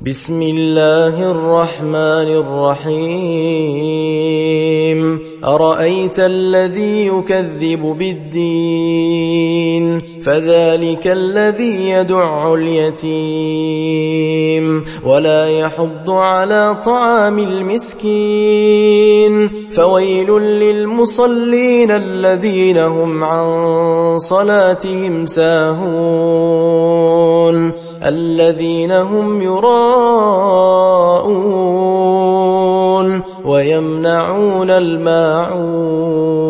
بسم الله الرحمن الرحيم أرأيت الذي يكذب بالدين فذلك الذي يدع اليتيم ولا يحض على طعام المسكين فويل للمصلين الذين هم عن صلاتهم ساهون الذين هم يراءون ويمنعون الماعون